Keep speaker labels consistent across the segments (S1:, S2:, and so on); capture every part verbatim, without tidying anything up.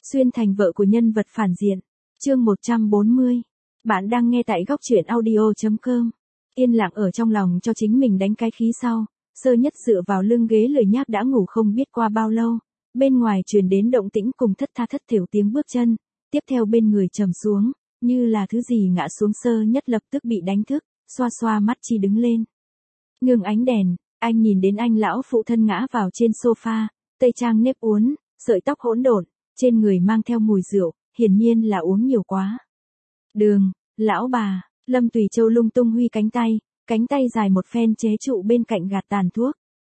S1: Xuyên thành vợ của nhân vật phản diện. Chương một trăm bốn mươi. Bạn đang nghe tại góc truyện audio chấm com. Yên lặng ở trong lòng cho chính mình đánh cái khí sau, Sơ Nhất dựa vào lưng ghế lười nhác đã ngủ không biết qua bao lâu. Bên ngoài truyền đến động tĩnh cùng thất tha thất thểu tiếng bước chân, tiếp theo bên người trầm xuống, như là thứ gì ngã xuống. Sơ Nhất lập tức bị đánh thức, xoa xoa mắt chi đứng lên. Ngừng ánh đèn, anh nhìn đến anh lão phụ thân ngã vào trên sofa, tây trang nếp uốn, sợi tóc hỗn độn, trên người mang theo mùi rượu, hiển nhiên là uống nhiều quá. Đường, lão bà, Lâm Tùy Châu lung tung huy cánh tay, cánh tay dài một phen chế trụ bên cạnh gạt tàn thuốc.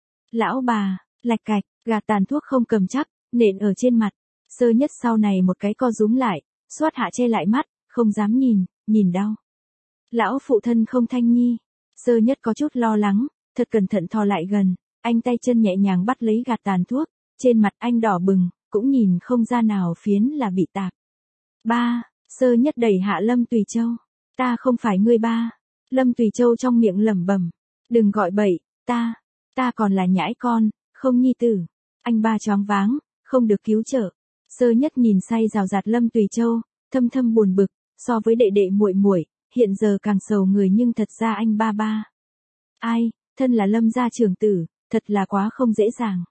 S1: Lão bà, lạch cạch, gạt tàn thuốc không cầm chắc, nện ở trên mặt. Sơ Nhất sau này một cái co rúm lại, xoát hạ che lại mắt, không dám nhìn, nhìn đau. Lão phụ thân không thanh nhi. Sơ Nhất có chút lo lắng, thật cẩn thận thò lại gần, anh tay chân nhẹ nhàng bắt lấy gạt tàn thuốc, trên mặt anh đỏ bừng, cũng nhìn không ra nào phiến là bị tạp. Ba, Sơ Nhất đẩy hạ Lâm Tùy Châu. Ta không phải ngươi ba. Lâm Tùy Châu trong miệng lẩm bẩm, đừng gọi bậy, ta, ta còn là nhãi con, không nhi tử. Anh ba choáng váng, không được cứu trợ. Sơ Nhất nhìn say rào rạt Lâm Tùy Châu, thâm thâm buồn bực, so với đệ đệ muội muội, hiện giờ càng sầu người, nhưng thật ra anh ba ba. Ai, thân là Lâm gia trưởng tử, thật là quá không dễ dàng.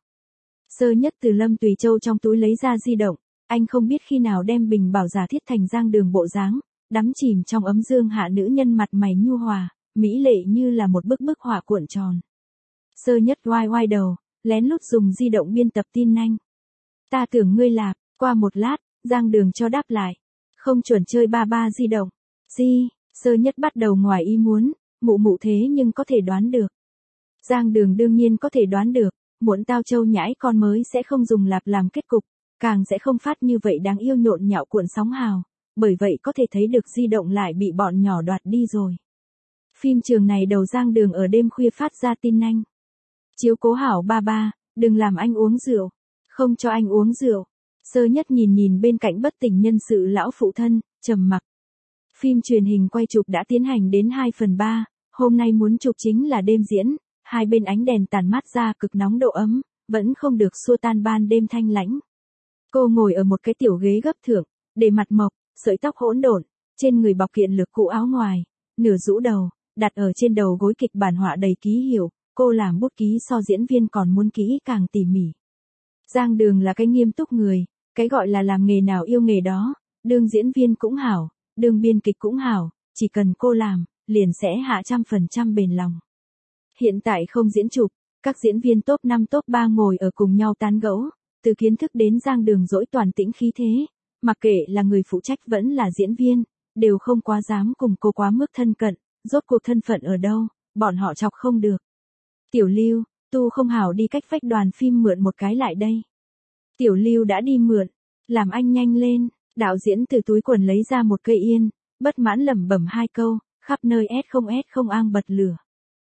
S1: Sơ Nhất từ Lâm Tùy Châu trong túi lấy ra di động, anh không biết khi nào đem bình bảo giả thiết thành Giang Đường bộ dáng, đắm chìm trong ấm dương hạ nữ nhân mặt mày nhu hòa, mỹ lệ như là một bức bức họa cuộn tròn. Sơ Nhất oai oai đầu, lén lút dùng di động biên tập tin nhanh. Ta tưởng ngươi lạp. Qua một lát, Giang Đường cho đáp lại. Không chuẩn chơi ba ba di động. Di, Sơ Nhất bắt đầu ngoài ý muốn, mụ mụ thế nhưng có thể đoán được. Giang Đường đương nhiên có thể đoán được, muộn tao châu nhãi con mới sẽ không dùng lạp làm kết cục, càng sẽ không phát như vậy đáng yêu nhộn nhạo cuộn sóng hào, bởi vậy có thể thấy được di động lại bị bọn nhỏ đoạt đi rồi. Phim trường này đầu Giang Đường ở đêm khuya phát ra tin nhanh. Chiếu cố hảo ba ba, đừng làm anh uống rượu, không cho anh uống rượu. Sơ Nhất nhìn nhìn bên cạnh bất tỉnh nhân sự lão phụ thân, trầm mặc. Phim truyền hình quay chụp đã tiến hành đến hai phần ba, hôm nay muốn chụp chính là đêm diễn, hai bên ánh đèn tàn mát ra cực nóng độ ấm, vẫn không được xua tan ban đêm thanh lãnh. Cô ngồi ở một cái tiểu ghế gấp thượng, để mặt mộc, sợi tóc hỗn độn, trên người bọc kiện lược cũ áo ngoài, nửa rũ đầu, đặt ở trên đầu gối kịch bản họa đầy ký hiệu, cô làm bút ký so diễn viên còn muốn kỹ càng tỉ mỉ. Giang Đường là cái nghiêm túc người, cái gọi là làm nghề nào yêu nghề đó, đương diễn viên cũng hảo, đương biên kịch cũng hảo, chỉ cần cô làm, liền sẽ hạ trăm phần trăm bền lòng. Hiện tại không diễn chụp, các diễn viên top năm top ba ngồi ở cùng nhau tán gẫu, từ kiến thức đến Giang Đường dỗi toàn tĩnh khí thế, mặc kệ là người phụ trách vẫn là diễn viên, đều không quá dám cùng cô quá mức thân cận, rốt cuộc thân phận ở đâu, bọn họ chọc không được. Tiểu Lưu, tu không hảo đi cách vách đoàn phim mượn một cái lại đây. Tiểu Lưu đã đi mượn, làm anh nhanh lên. Đạo diễn từ túi quần lấy ra một cây yên, bất mãn lẩm bẩm hai câu, khắp nơi ét không ét không ang bật lửa.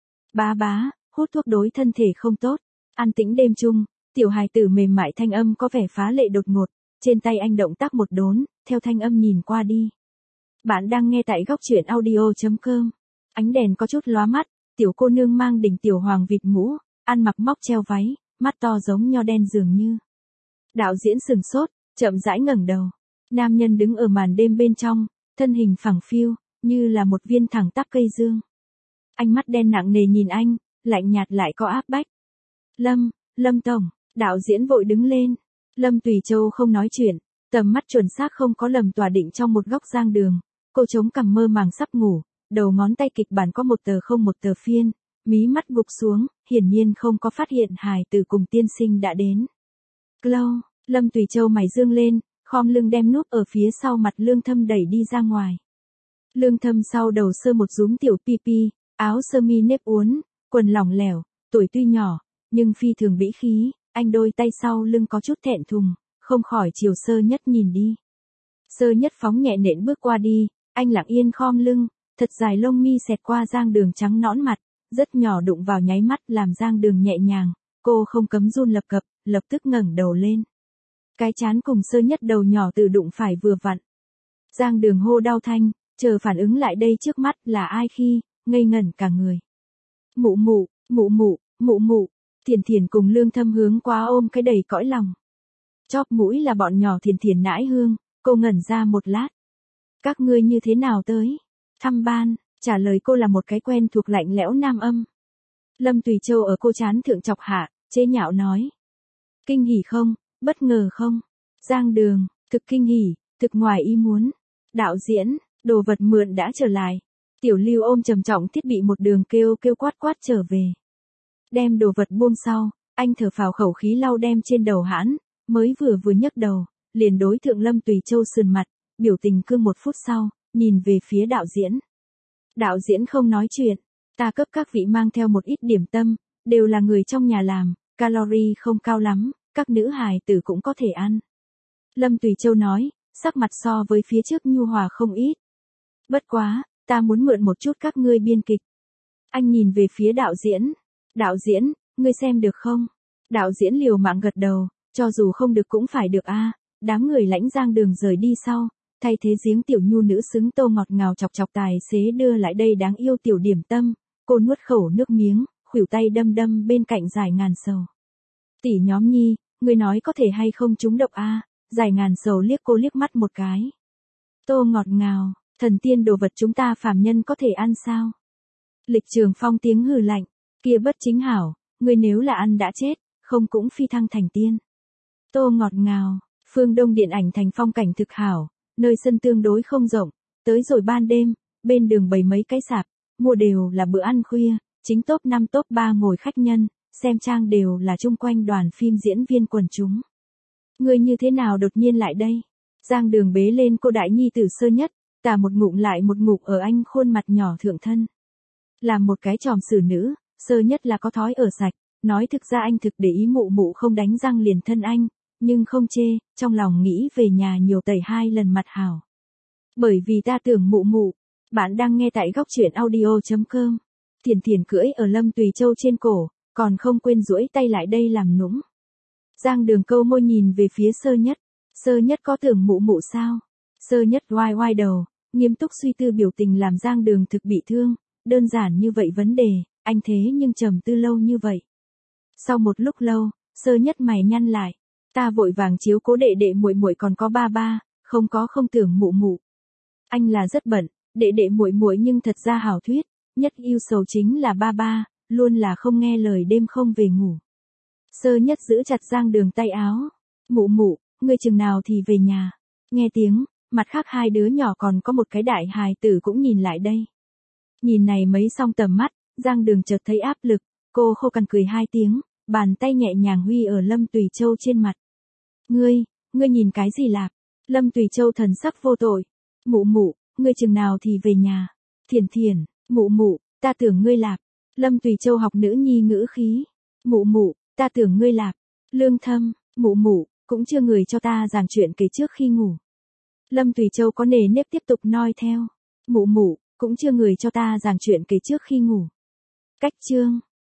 S1: Bá bá, hút thuốc đối thân thể không tốt. An tĩnh đêm chung, tiểu hài tử mềm mại thanh âm có vẻ phá lệ đột ngột, trên tay anh động tác một đốn, theo thanh âm nhìn qua đi. Bạn đang nghe tại góc truyện audio chấm com. Ánh đèn có chút lóa mắt, tiểu cô nương mang đỉnh tiểu hoàng vịt mũ, ăn mặc móc treo váy, mắt to giống nho đen dường như. Đạo diễn sừng sốt, chậm rãi ngẩng đầu. Nam nhân đứng ở màn đêm bên trong, thân hình phẳng phiu, như là một viên thẳng tắp cây dương. Ánh mắt đen nặng nề nhìn anh, lạnh nhạt lại có áp bách. Lâm, Lâm Tổng, đạo diễn vội đứng lên. Lâm Tùy Châu không nói chuyện, tầm mắt chuẩn xác không có lầm tỏa định trong một góc Giang Đường. Cô chống cằm mơ màng sắp ngủ, đầu ngón tay kịch bản có một tờ không một tờ phiên, mí mắt gục xuống, hiển nhiên không có phát hiện hài tử cùng tiên sinh đã đến. Clau, Lâm Tùy Châu mày dương lên, khom lưng đem núp ở phía sau mặt Lương Thâm đẩy đi ra ngoài. Lương Thâm sau đầu sơ một rúm tiểu pi pi, áo sơ mi nếp uốn, quần lỏng lẻo, tuổi tuy nhỏ, nhưng phi thường bĩ khí, anh đôi tay sau lưng có chút thẹn thùng, không khỏi chiều Sơ Nhất nhìn đi. Sơ Nhất phóng nhẹ nện bước qua đi, anh lặng yên khom lưng, thật dài lông mi xẹt qua Giang Đường trắng nõn mặt, rất nhỏ đụng vào nháy mắt làm Giang Đường nhẹ nhàng, cô không cấm run lập cập, lập tức ngẩng đầu lên. Cái chán cùng Sơ Nhất đầu nhỏ từ đụng phải vừa vặn. Giang Đường hô đau thanh, chờ phản ứng lại đây trước mắt là ai khi, ngây ngẩn cả người. Mụ mụ, mụ mụ, mụ mụ, Thiền Thiền cùng Lương Thâm hướng qua ôm cái đầy cõi lòng. Chóp mũi là bọn nhỏ Thiền Thiền Nãi Hương, cô ngẩn ra một lát. Các ngươi như thế nào tới? Thăm ban, trả lời cô là một cái quen thuộc lạnh lẽo nam âm. Lâm Tùy Châu ở cô chán thượng chọc hạ, chế nhạo nói. Kinh hỉ không, bất ngờ không? Giang Đường, thực kinh hỉ, thực ngoài ý muốn. Đạo diễn, đồ vật mượn đã trở lại. Tiểu Lưu ôm trầm trọng thiết bị một đường kêu kêu quát quát trở về. Đem đồ vật buông sau, anh thở phào khẩu khí lau đem trên đầu hãn, mới vừa vừa nhấc đầu, liền đối thượng Lâm Tùy Châu sườn mặt, biểu tình cương một phút sau, nhìn về phía đạo diễn. Đạo diễn không nói chuyện, ta cấp các vị mang theo một ít điểm tâm, đều là người trong nhà làm, calorie không cao lắm, các nữ hài tử cũng có thể ăn. Lâm Tùy Châu nói, sắc mặt so với phía trước nhu hòa không ít. Bất quá, ta muốn mượn một chút các ngươi biên kịch. Anh nhìn về phía đạo diễn. Đạo diễn, ngươi xem được không? Đạo diễn liều mạng gật đầu, cho dù không được cũng phải được a. Đám người lãnh Giang Đường rời đi sau, thay thế giếng tiểu nhu nữ xứng tô ngọt ngào chọc chọc tài xế đưa lại đây đáng yêu tiểu điểm tâm, cô nuốt khẩu nước miếng, khuỷu tay đâm đâm bên cạnh Giải Ngàn Sầu. Tỷ nhóm nhi, ngươi nói có thể hay không trúng độc a? Giải Ngàn Sầu liếc cô liếc mắt một cái. Tô ngọt ngào, thần tiên đồ vật chúng ta phàm nhân có thể ăn sao? Lịch Trường Phong tiếng hừ lạnh, kia bất chính hảo, ngươi nếu là ăn đã chết, không cũng phi thăng thành tiên. Tô ngọt ngào, phương Đông điện ảnh thành phong cảnh thực hảo, nơi sân tương đối không rộng, tới rồi ban đêm, bên đường bày mấy cái sạp, mua đều là bữa ăn khuya, chính top năm top ba ngồi khách nhân, xem trang đều là chung quanh đoàn phim diễn viên quần chúng. Ngươi như thế nào đột nhiên lại đây? Giang Đường bế lên cô đại nhi tử Sơ Nhất, tà một ngụm lại một ngụm ở anh khuôn mặt nhỏ thượng thân. Làm một cái tròm xử nữ, Sơ Nhất là có thói ở sạch, nói thực ra anh thực để ý mụ mụ không đánh răng liền thân anh, nhưng không chê, trong lòng nghĩ về nhà nhiều tẩy hai lần mặt hảo. Bởi vì ta tưởng mụ mụ, bạn đang nghe tại góc truyện audio chấm com. Thiền Thiền cưỡi ở Lâm Tùy Châu trên cổ, còn không quên duỗi tay lại đây làm nũng. Giang Đường câu môi nhìn về phía Sơ Nhất. Sơ Nhất có tưởng mụ mụ sao? Sơ Nhất oai oai đầu, nghiêm túc suy tư biểu tình làm Giang Đường thực bị thương. Đơn giản như vậy vấn đề, anh thế nhưng trầm tư lâu như vậy. Sau một lúc lâu, Sơ Nhất mày nhăn lại. Ta vội vàng chiếu cố đệ đệ muội muội còn có ba ba, không có không tưởng mụ mụ. Anh là rất bận, đệ đệ muội muội nhưng thật ra hảo thuyết, nhất yêu sầu chính là ba ba, luôn là không nghe lời đêm không về ngủ. Sơ Nhất giữ chặt Giang Đường tay áo. Mụ mụ, ngươi chừng nào thì về nhà. Nghe tiếng, mặt khác hai đứa nhỏ còn có một cái đại hài tử cũng nhìn lại đây. Nhìn này mấy song tầm mắt, Giang Đường chợt thấy áp lực, cô khô cằn cười hai tiếng, bàn tay nhẹ nhàng huy ở Lâm Tùy Châu trên mặt. Ngươi, ngươi nhìn cái gì lạp? Lâm Tùy Châu thần sắc vô tội. Mụ mụ, ngươi chừng nào thì về nhà. Thiền Thiền, mụ mụ, ta tưởng ngươi lạp. Lâm Tùy Châu học nữ nhi ngữ khí. Mụ mụ, ta tưởng ngươi lạp. Lương Thâm, mụ mụ, cũng chưa người cho ta giảng chuyện kể trước khi ngủ. Lâm Tùy Châu có nề nếp tiếp tục noi theo. Mụ mụ, cũng chưa người cho ta giảng chuyện kể trước khi ngủ. Cách chương.